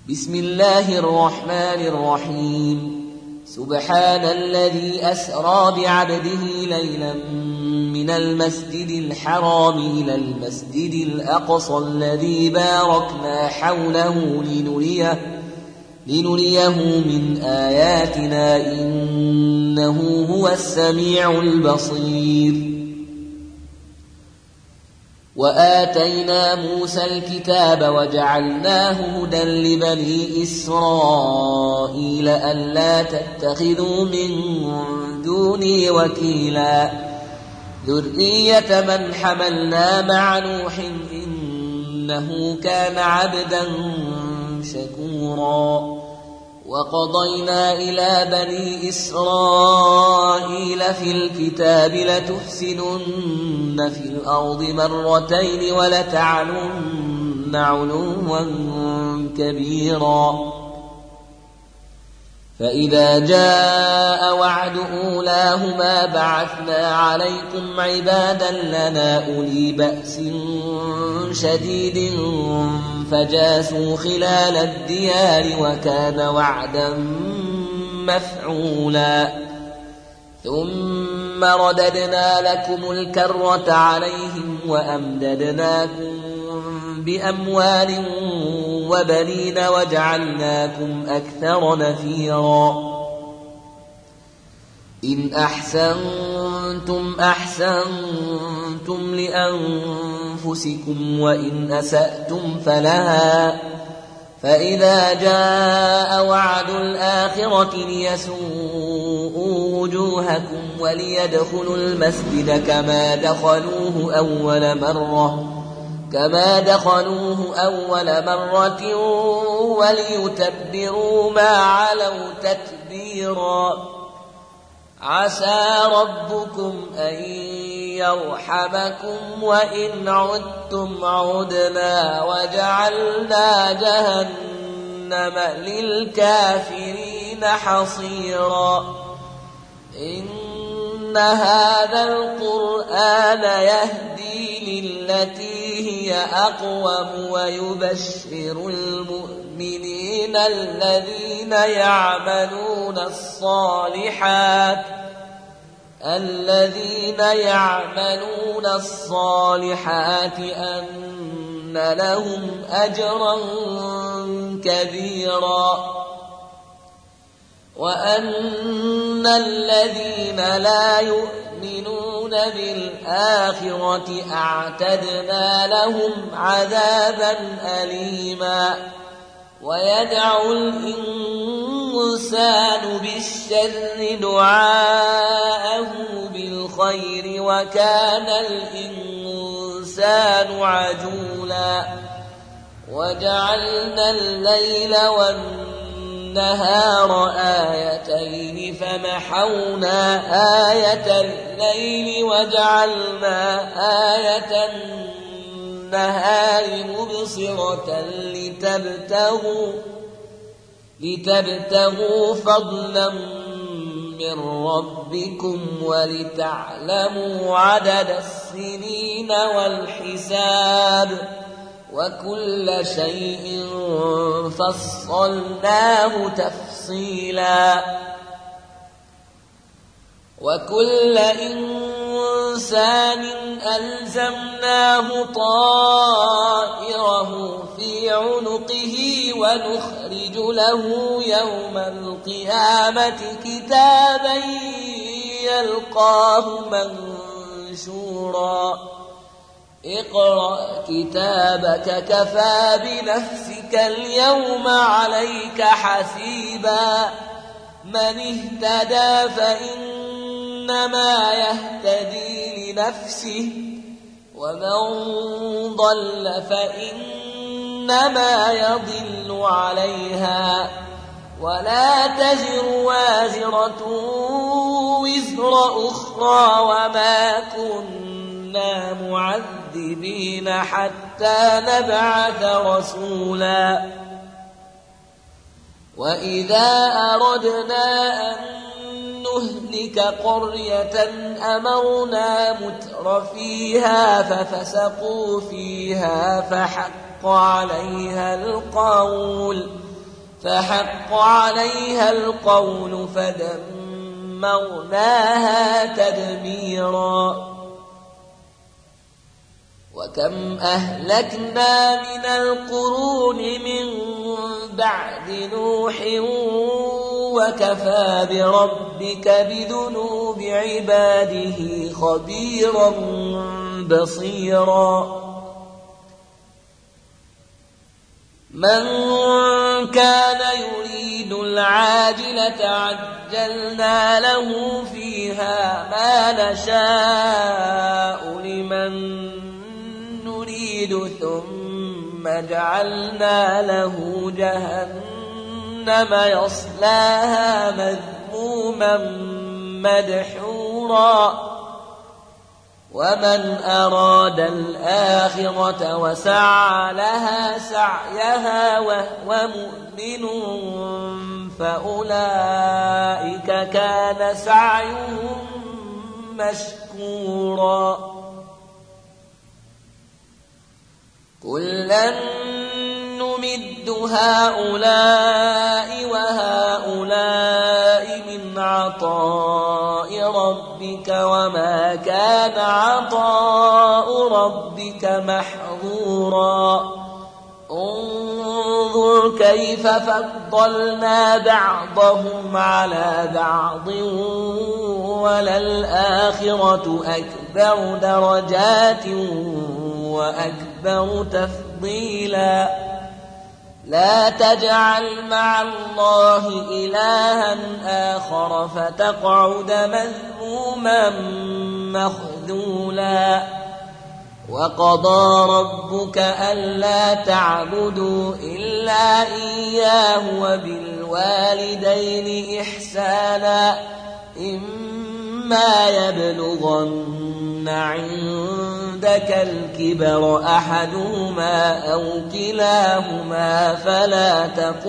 بسم الله الرحمن الرحيم. سبحان الذي أسرى بعبده ليلا من المسجد الحرام إلى المسجد الأقصى الذي باركنا حوله لنريه من آياتنا إنه هو السميع البصير. وآتينا موسى الكتاب وجعلناه هدى لبني إسرائيل ألا تتخذوا من دوني وكيلا ذرية من حملنا مع نوح إنه كان عبدا شكورا. وقضينا إلى بني إسرائيل في الكتاب لتفسدن في الأرض مرتين ولتعلن علوا كبيرا. فإذا جاء وعد أولاهما بعثنا عليكم عبادا لنا أولي بأس شديد فجاسوا خلال الديار وكان وعدا مفعولا. ثم رددنا لكم الكرة عليهم وأمددناكم بأموال وبنين وجعلناكم أكثر نفيرا. إن أحسنتم أحسنتم لأنفسكم وإن أسأتم فلها. فإذا جاء وعد الآخرة ليسوءوا وجوهكم وليدخلوا المسجد كما دخلوه أول مرة وليتبروا ما علوا تتبيرا. عسى ربكم أن يرحمكم وإن عدتم عدنا وجعلنا جهنم للكافرين حصيرا. إن هذا القرآن يهدي للتي هي أقوم ويبشر المؤمنين الذين يعملون الصالحات أن لهم أجرا كبيرا. وأن الذين لا يؤمنون بالآخرة أعتدنا لهم عذابا أليما. ويدعو الإنسان بالشر دعاءه بالخير وكان الإنسان عجولا. وجعلنا الليل والنهار آيتين فمحونا آية الليل وجعلنا آية النهار مبصرة لتبتغوا فضلا من ربكم ولتعلموا عدد السنين والحساب وكل شيء فصلناه تفصيلا. وكل إنسان ألزمناه طائره في عنقه ونخرج له يوم القيامة كتابا يلقاه منشورا. اقرأ كتابك كفى بنفسك اليوم عليك حسيبا. من اهتدى فإنما يهتدي لنفسه ومن ضل فإنما يضل عليها ولا تزر وازرة وزر أخرى وما كنا معذبين حتى نبعث رسولا. وإذا أردنا أن نهلك قرية أمرنا متر فيها ففسقوا فيها فحق عليها القول فحق عليها القول فدمرناها تدميرا وكم أهلكنا من القرون من بعد نوح وكفى بربك بذنوب عباده خبيرا بصيرا من كان يريد العاجلة عجلنا له فيها ما نشاء لمن نريد ثم جعلنا له جهنم يصلاها مذموما مدحورا ومن أراد الآخرة وسعى لها سعيها وهو مؤمن فأولئك كان سعيهم مشكورا كلا نمد هؤلاء وهؤلاء من عطاء ربك وما كان عطاء ربك محظورا انظر كيف فضلنا بعضهم على بعض وللآخرة أكبر درجات وأكبر تفضيلا لا تجعل مع الله إلها آخر فتقعد مذموما مخذولا وقضى ربك ألا تعبدوا إلا إياه وبالوالدين إحسانا إما يبلغن عندك الكبر أحدهما أو كلاهما فلا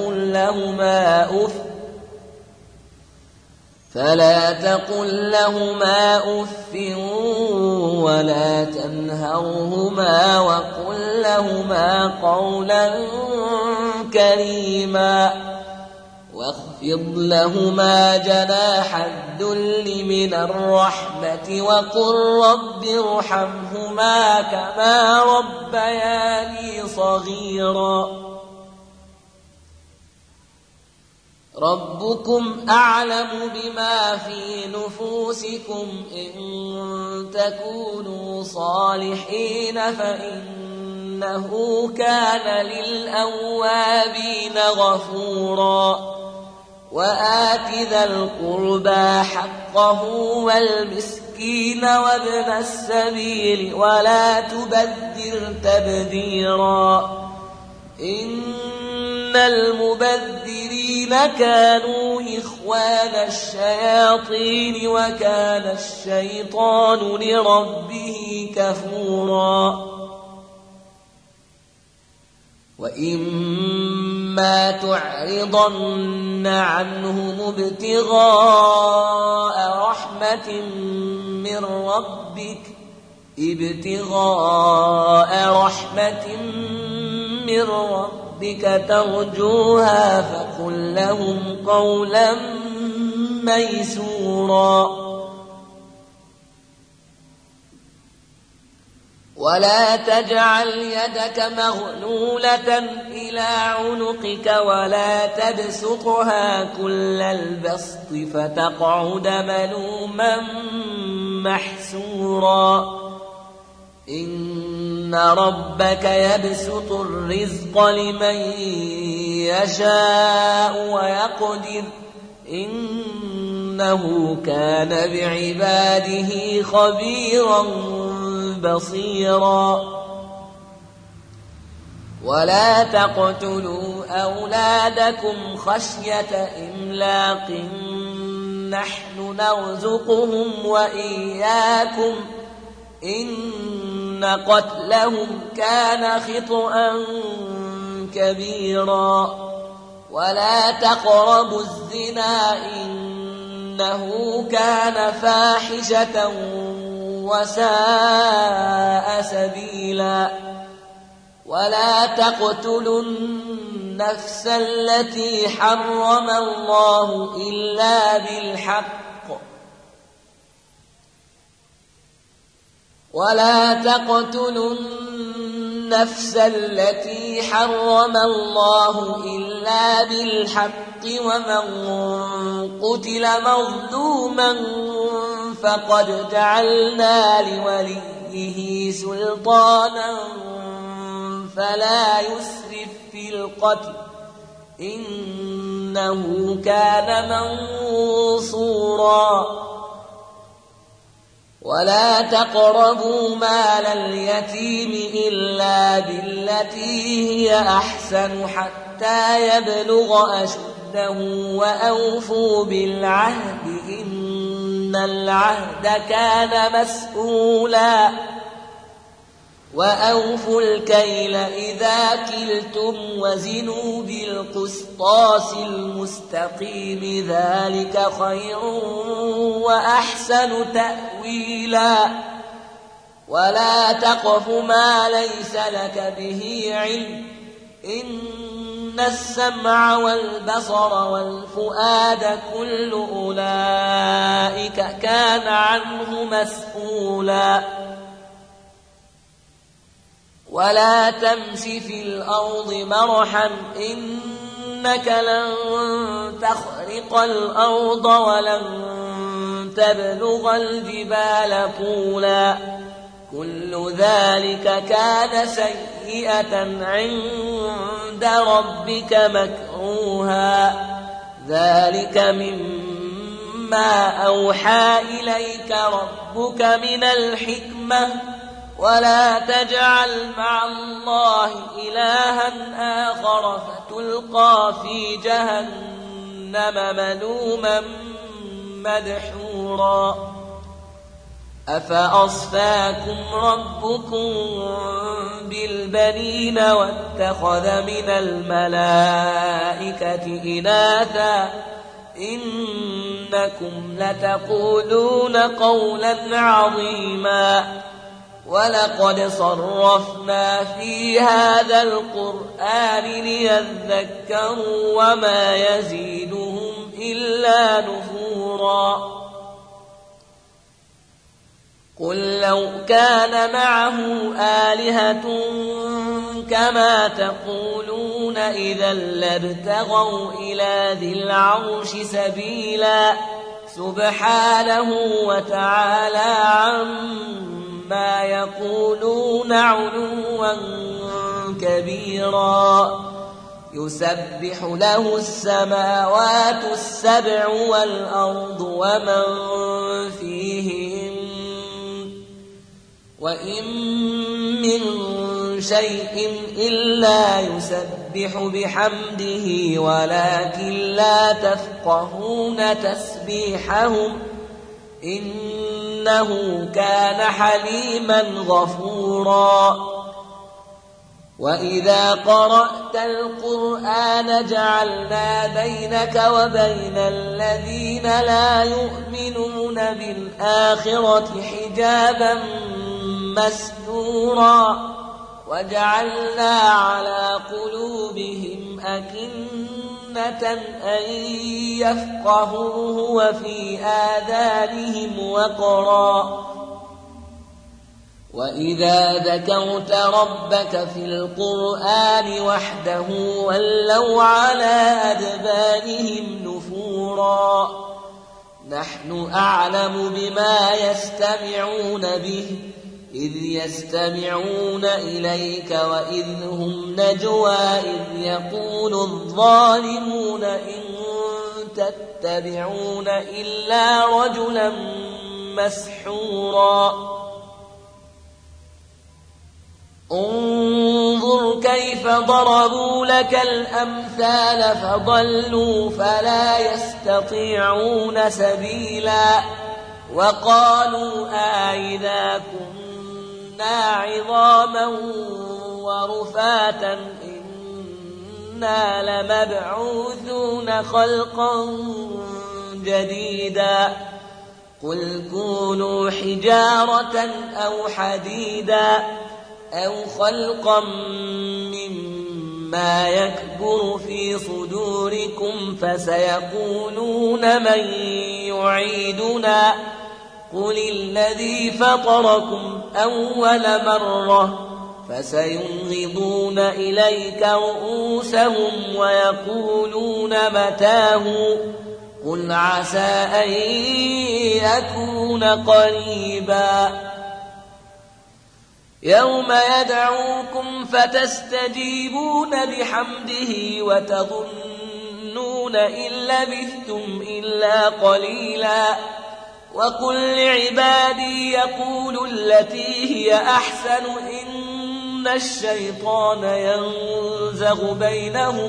تقل لهما أف ولا تنهرهما وقل لهما قولا كريما واخفض لهما جناح الذل من الرحمة وقل رب ارحمهما كما ربياني صغيرا ربكم أعلم بما في نفوسكم إن تكونوا صالحين فإنه كان للأوابين غفورا وآت ذا القربى حقه والمسكين وابن السبيل ولا تبذر تبذيرا إن المبذرين كانوا إخوان الشياطين وكان الشيطان لربه كفورا وإما تعرضن عنهم ابتغاء رحمة من ربك ترجوها فقل لهم قولا ميسورا ولا تجعل يدك مغلولة إلى عنقك ولا تبسطها كل البسط فتقعد ملوما محسورا إن ربك يبسط الرزق لمن يشاء ويقدر إنه كان بعباده خبيرا بصيرا ولا تقتلوا أولادكم خشية إملاق نحن نرزقهم وإياكم إن قتلهم كان خطأ كبيرا ولا تقربوا الزنا إنه كان فاحشة وساء سبيلا ولا تقتلوا النفس التي حرم الله إلا بالحق ولا تقتلوا النفس التي حرم الله إلا بالحق ومن قتل مظلوما فقد جعلنا لوليه سلطانا فلا يسرف في القتل إنه كان منصورا ولا تقربوا مال اليتيم إلا بالتي هي أحسن حتى يبلغ أشده وأوفوا بالعهد إن العهد كان مسؤولا وأوفوا الكيل إذا كلتم وزنوا بالقسطاس المستقيم ذلك خير وأحسن تأويلا ولا تقف ما ليس لك به علم إن السمع والبصر والفؤاد كل أولئك كان عنه مسؤولا ولا تمش في الأرض مرحا إنك لن تخرق الأرض ولن تبلغ الجبال طولا كل ذلك كان سيئة عند ربك مكروها ذلك مما أوحى إليك ربك من الحكمة ولا تجعل مع الله إلها آخر فتلقى في جهنم ملوما مدحورا أفأصفاكم ربكم بالبنين واتخذ من الملائكة إناثا إنكم لتقولون قولا عظيما ولقد صرفنا في هذا القرآن ليذكروا وما يزيدهم إلا نفورا قل لو كان معه آلهة كما تقولون إذا لابتغوا إلى ذي العرش سبيلا سبحانه وتعالى عما يقولون علوا كبيرا يسبح له السماوات السبع والأرض ومن فيهن وإن من شيء إلا يسبح بحمده ولكن لا تفقهون تسبيحهم إنه كان حليما غفورا وإذا قرأت القرآن جعلنا بينك وبين الذين لا يؤمنون بالآخرة حجابا مستورا وجعلنا على قلوبهم أكنة أن يفقهوه وفي آذانهم وقرا وإذا ذكرت ربك في القرآن وحده ولوا على أدبارهم نفورا نحن أعلم بما يستمعون به إذ يستمعون إليك وإذ هم نجوى إذ يقول الظالمون إن تتبعون إلا رجلا مسحورا انظر كيف ضربوا لك الأمثال فضلوا فلا يستطيعون سبيلا وقالوا أإذا كنا عظاما ورفاتا إنا لمبعوثون خلقا جديدا قل كونوا حجارة أو حديدا أو خلقا ما يكبر في صدوركم فسيقولون من يعيدنا قل الذي فطركم أول مرة فسينغضون إليك رؤوسهم ويقولون متاه قل عسى أن يكون قريبا يوم يدعوكم فتستجيبون بحمده وتظنون إن لبثتم إلا قليلا وقل لعبادي يقولوا التي هي أحسن إن الشيطان ينزغ بينهم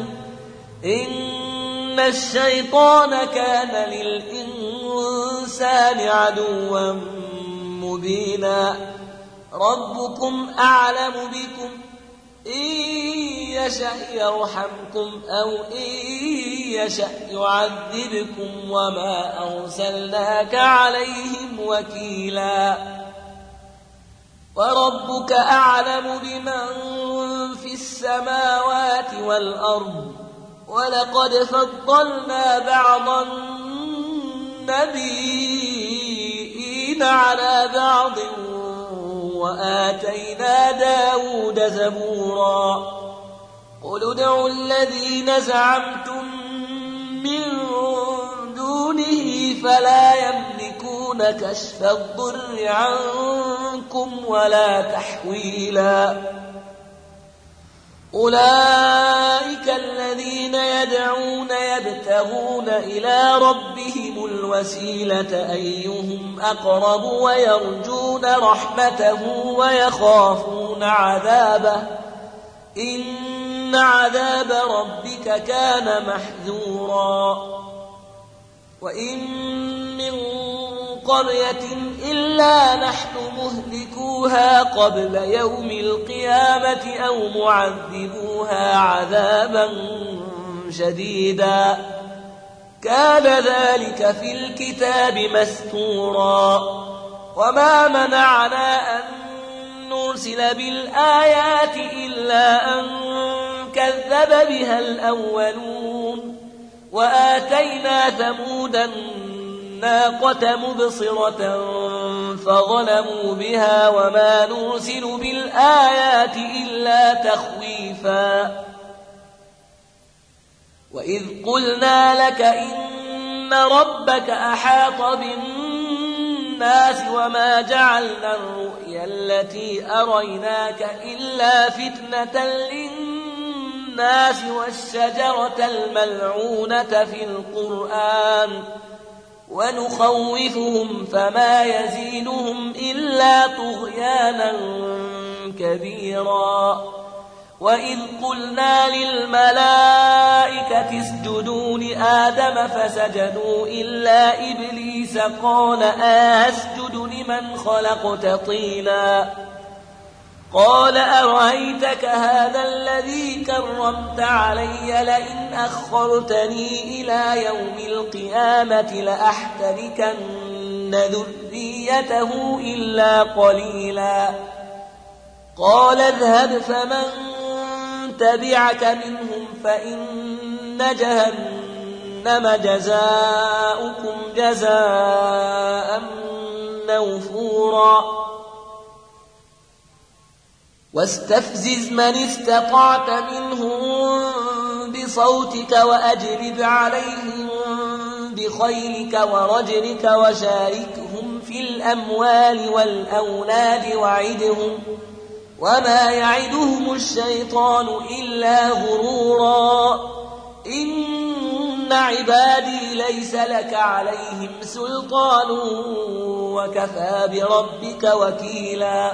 إن الشيطان كان للإنسان عدوا مبينا ربكم أعلم بكم إن يشأ يرحمكم أو إن يشأ يعذبكم وما أرسلناك عليهم وكيلا وربك أعلم بمن في السماوات والأرض ولقد فضلنا بعض النبيين على بعض وآتينا داود زبورا قل ادعوا الذين زعمتم من دونه فلا يملكون كشف الضر عنكم ولا تحويلا أولئك الذين يدعون يبتغون إلى ربهم الوسيلة أيهم أقرب ويرجون رحمته ويخافون عذابه إن عذاب ربك كان محذورا وإن من قرية إلا نحن مهلكوها قبل يوم القيامة أو معذبوها عذابا شديدا كان ذلك في الكتاب مستورا وما منعنا أن نرسل بالآيات إلا أن كذب بها الأولون وآتينا ثمود الناقة مبصرة فظلموا بها وما نرسل بالآيات إلا تخويفا وإذ قلنا لك إن ربك أحاط بالناس وما جعلنا الرؤيا التي أريناك إلا فتنة للناس والشجرة الملعونة في القرآن ونخوفهم فما يزيدهم إلا طغيانا كبيرا وإذ قلنا للملائكة اسجدوا لآدم فسجدوا إلا إبليس قال أسجد لمن خلقت طينا قال أرأيتك هذا الذي كرمت علي لئن أخرتني إلى يوم القيامة لأحتركن ذريته إلا قليلا قال اذهب فمن تبعك منهم فإن جهنم جزاؤكم جزاء موفورا واستفزز من استطعت منهم بصوتك وأجلب عليهم بخيلك ورجلك وشاركهم في الأموال والأولاد وعدهم وما يعدهم الشيطان إلا غرورا إن عبادي ليس لك عليهم سلطان وكفى بربك وكيلا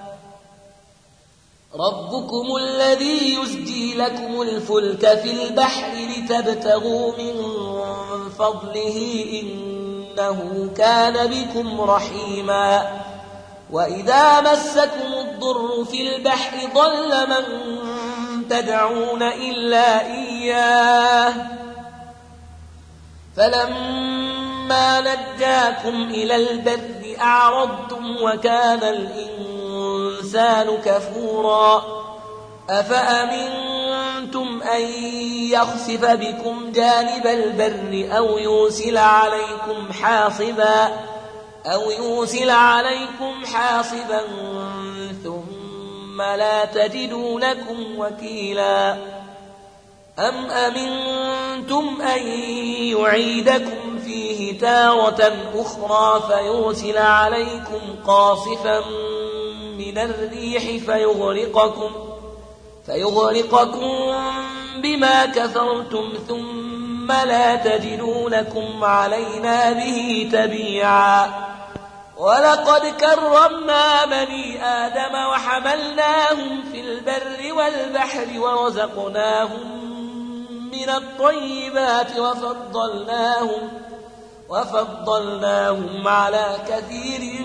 ربكم الذي يزجي لكم الفلك في البحر لتبتغوا من فضله إنه كان بكم رحيما وإذا مسكم الضر في البحر ضل من تدعون إلا إياه فلما نجاكم إلى البر أعرضتم وكان الإنسان كفورا أفأمنتم أمنتم أن يخسف بكم جانب البر أو يرسل عليكم حاصبا ثم لا تجدوا لكم وكيلا أم أمنتم أن يعيدكم فيه تارة أخرى فيرسل عليكم قاصفا من الريح فيغرقكم بما كفرتم ثم لا تجدوا لكم علينا به تبيعا ولقد كرمنا بني آدم وحملناهم في البر والبحر ورزقناهم من الطيبات وفضلناهم على كثير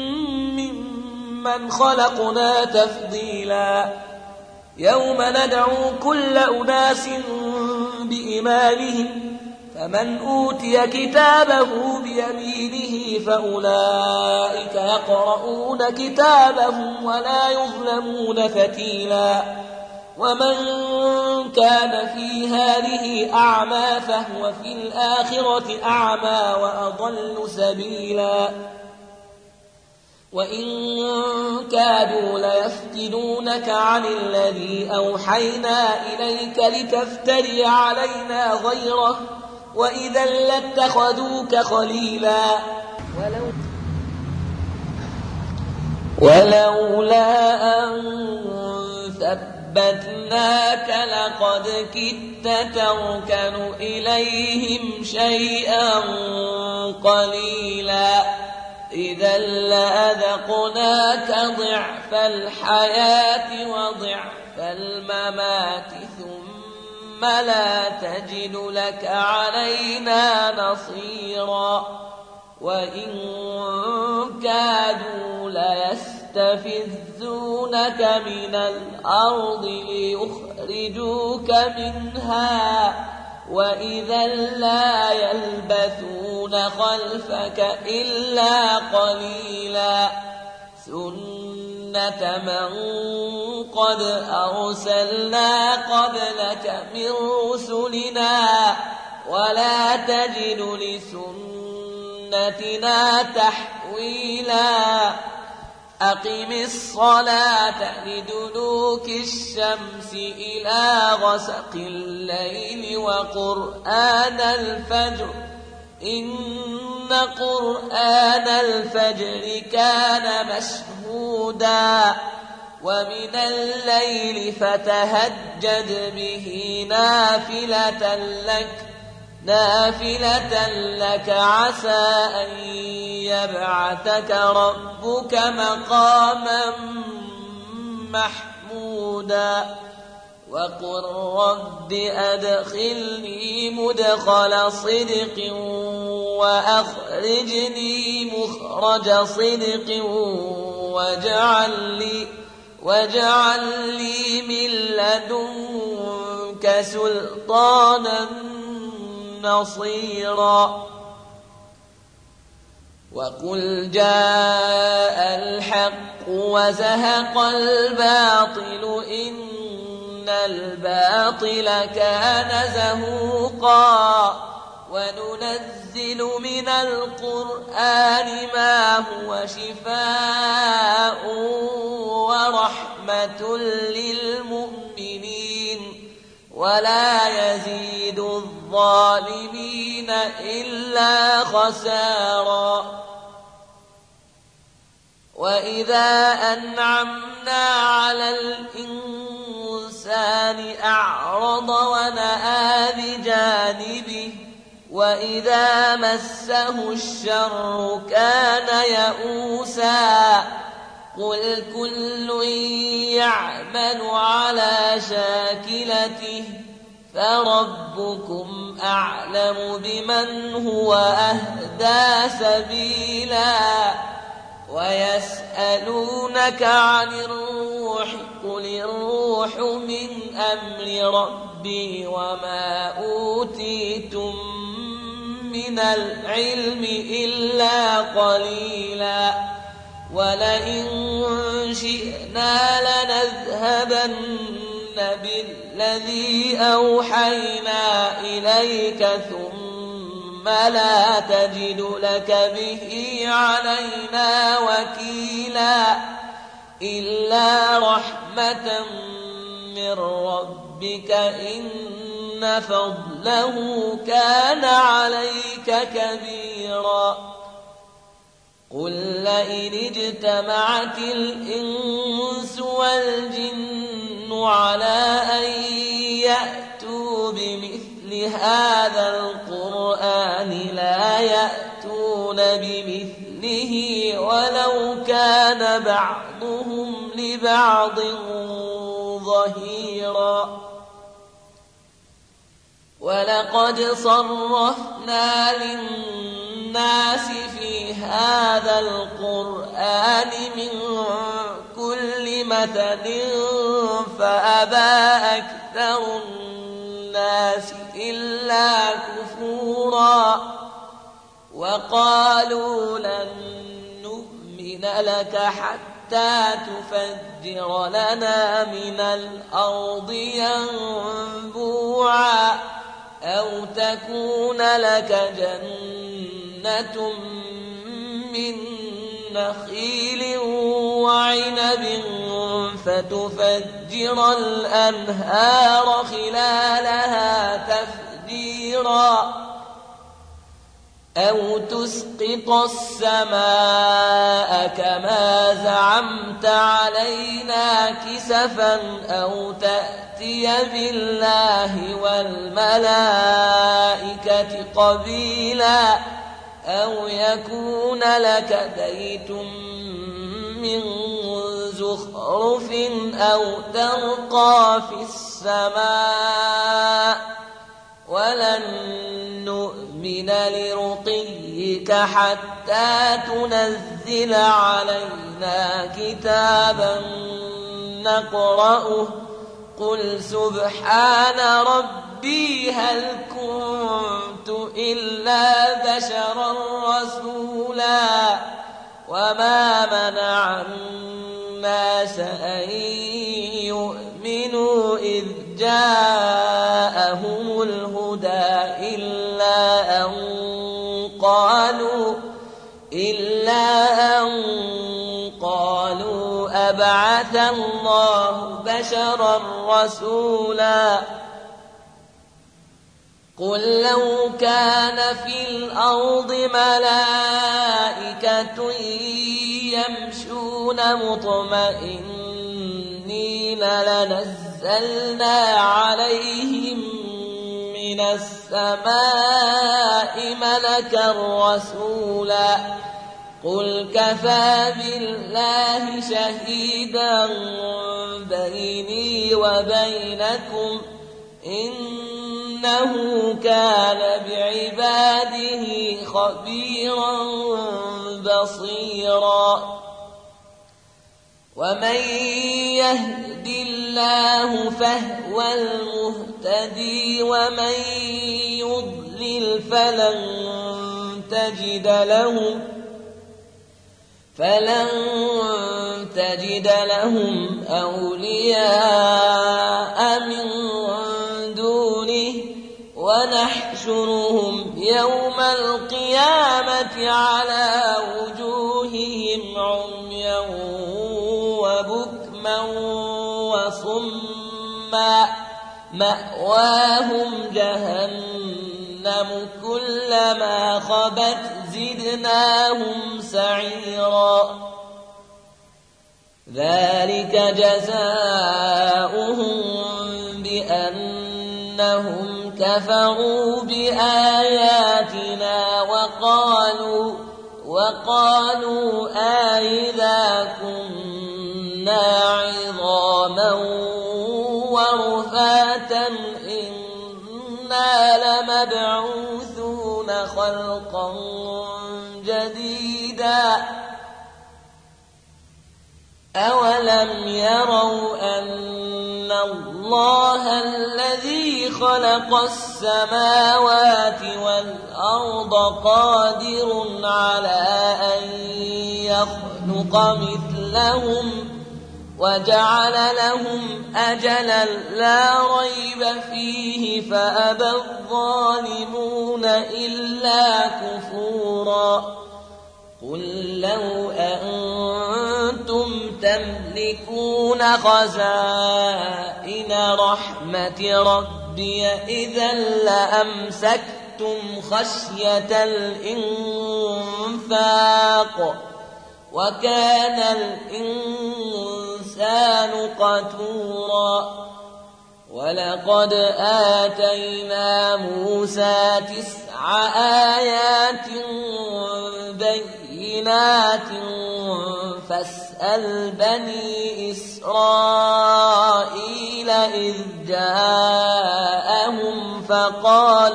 ممن خلقنا تفضيلا يوم ندعو كل أناس بإمامهم فمن أوتي كتابه بيمينه فأولئك يقرؤون كتابهم ولا يظلمون فتيلا ومن كان في هذه أعمى فهو في الآخرة أعمى وأضل سبيلا وإن كادوا ليفتنونك عن الذي أوحينا إليك لتفتري علينا غيره وإذا لاتخذوك خليلا ولولا أن ثبتناك لقد كدت تركن إليهم شيئا قليلا إذا لأذقناك ضعف الحياة وضعف الممات ثم لا تجد لك علينا نصيرا وإن كادوا ليستفزونك من الأرض ليخرجوك منها وإذا لا يلبثون خلفك إلا قليلا سنة من قد أرسلنا قبلك من رسلنا ولا تجد لسنتنا تحويلا أقم الصلاة لدلوك الشمس إلى غسق الليل وقرآن الفجر إن قرآن الفجر كان مشهودا ومن الليل فتهجد به نافلة لك عسى أن يبعثك ربك مقاما محمودا وقل رب أدخلني مدخل صدق وأخرجني مخرج صدق واجعل لي من لدنك سلطانا نصيرا وقل جاء الحق وزهق الباطل إن الباطل كان زهوقا وننزل من القرآن ما هو شفاء ورحمة للمؤمنين ولا يزيد الظالمين إلا خسارا وإذا أنعمنا على الإنسان أعرض ونأى بجانبه وإذا مسه الشر كان يئوسا قل كل يعمل على شاكلته فربكم أعلم بمن هو أهدى سبيلا ويسألونك عن الروح قل الروح من أمر ربي وما أوتيتم من العلم إلا قليلا ولئن شئنا لنذهبن بالذي أوحينا إليك ثم لا تجد لك به علينا وكيلا إلا رحمة من ربك إن فضله كان عليك كبيرا قل لئن اجتمعت الإنس والجن على أن يأتوا بمثل هذا القرآن لا يأتون بمثله ولو كان بعضهم لبعض ظهيرا ولقد صرفنا للناس في هذا القرآن من كل مثل فأبى أكثر الناس إلا كفورا وقالوا لن نؤمن لك حتى تفجر لنا من الأرض ينبوعا أو تكون لك جنة من نخيل وعنب فتفجر الأنهار خلالها تفجيرا أو تسقط السماء كما زعمت علينا كسفا أو تأتي بالله والملائكة قبيلا أو يكون لك بيت من زخرف أو ترقى في السماء ولن نؤمن لرقيك حتى تنزل علينا كتابا نقرأه قل سبحان ربي هل كنت إلا بشرا رسولا وما منع الناس أن يؤمنوا إذ جاءهم الهدى إلا أن قالوا أبعث الله بشرا رسولا قل لو كان في الأرض ملائكة يمشون مطمئنين لنزلنا عليهم من السماء ملكا رسولا قل كفى بالله شهيدا بيني وبينكم إنه كان بعباده خبيرا بصيرا ومن يهد الله فهو المهتدي ومن يضلل فلن تجد لهم أولياء من دونه ونحشرهم يوم القيامة على وجوههم عميا وبكما وصما مأواهم جهنم كلما خبت زدناهم سعيرا ذلك جزاؤهم بأنهم كفروا بآياتنا وقالوا أإذا كنا عظاما ورفاتا إنا لمبعوثون خلقا جديدا أولم يروا أن الله الذي خلق السماوات والأرض قادر على أن يخلق مثلهم وجعل لهم أجلا لا ريب فيه فأبى الظالمون إلا كفورا قل لو أنتم تملكون خزائن رحمة ربي إذا لأمسكتم خشية الإنفاق وكان الإنسان قتورا ولقد آتينا موسى 9 آيات بينات فاسأل بني إسرائيل إذ جاءهم فقال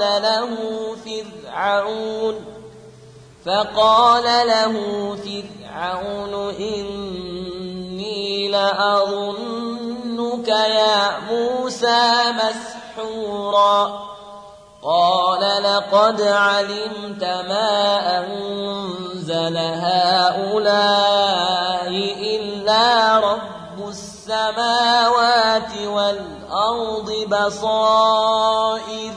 له فرعون إني لأظنك يا موسى مسحورا قال لقد علمت ما أنزل هؤلاء إلا رب السماوات والأرض بصائر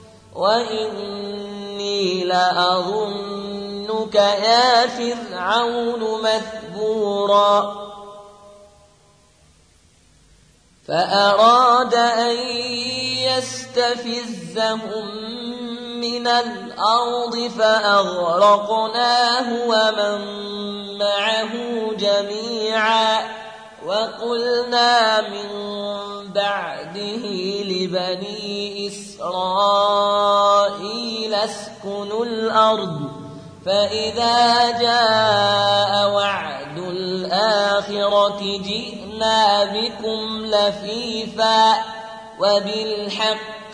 وإني لأظنك يا فرعون مثبورا فأراد أن يستفزهم من الأرض فأغرقناه ومن معه جميعا وقلنا من بعده لبني إسرائيل اسكنوا الأرض فإذا جاء وعد الآخرة جئنا بكم لفيفا وبالحق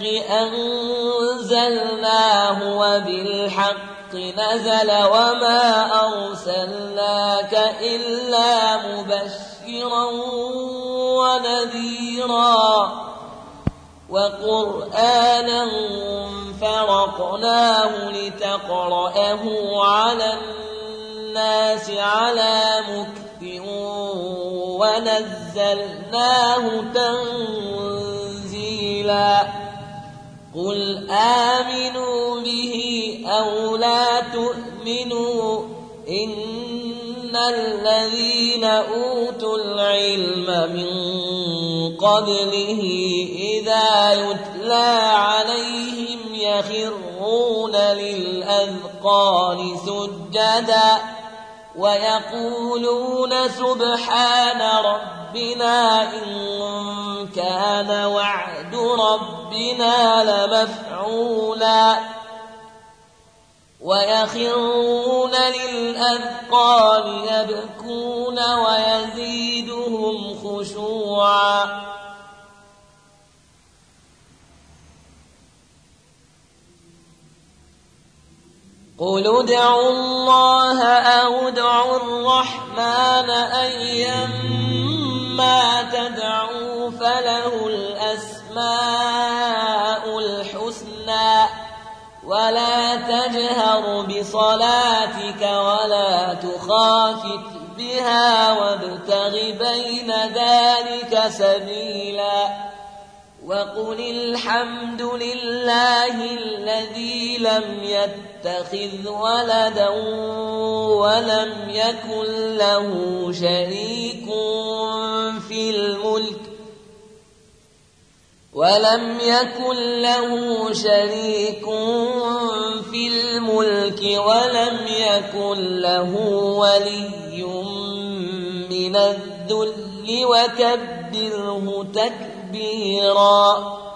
أنزلناه وبالحق نزل وما أرسلناك إلا مبشرا ونذيرا وقرآنا فرقناه لتقرأه على الناس على مكث ونزلناه تنزيلا قل آمنوا به أو لا تؤمنوا إن الذين أوتوا العلم من قبله إذا يتلى عليهم يخرون للأذقان سجدا ويقولون سبحان ربنا إن كان وعد ربنا لمفعولا ويخرون للأذقان يبكون ويزيدهم خشوعا قل ادعوا الله أو ادعوا الرحمن أيما تدعوا فله الأسماء الحسنى ولا تجهر بصلاتك ولا تخافت بها وابتغ بين ذلك سبيلا وقل الحمد لله الذي لم يتخذ ولدا ولم يكن له شريك في الملك ولم يكن له ولي من الذل وكبره تكبيرا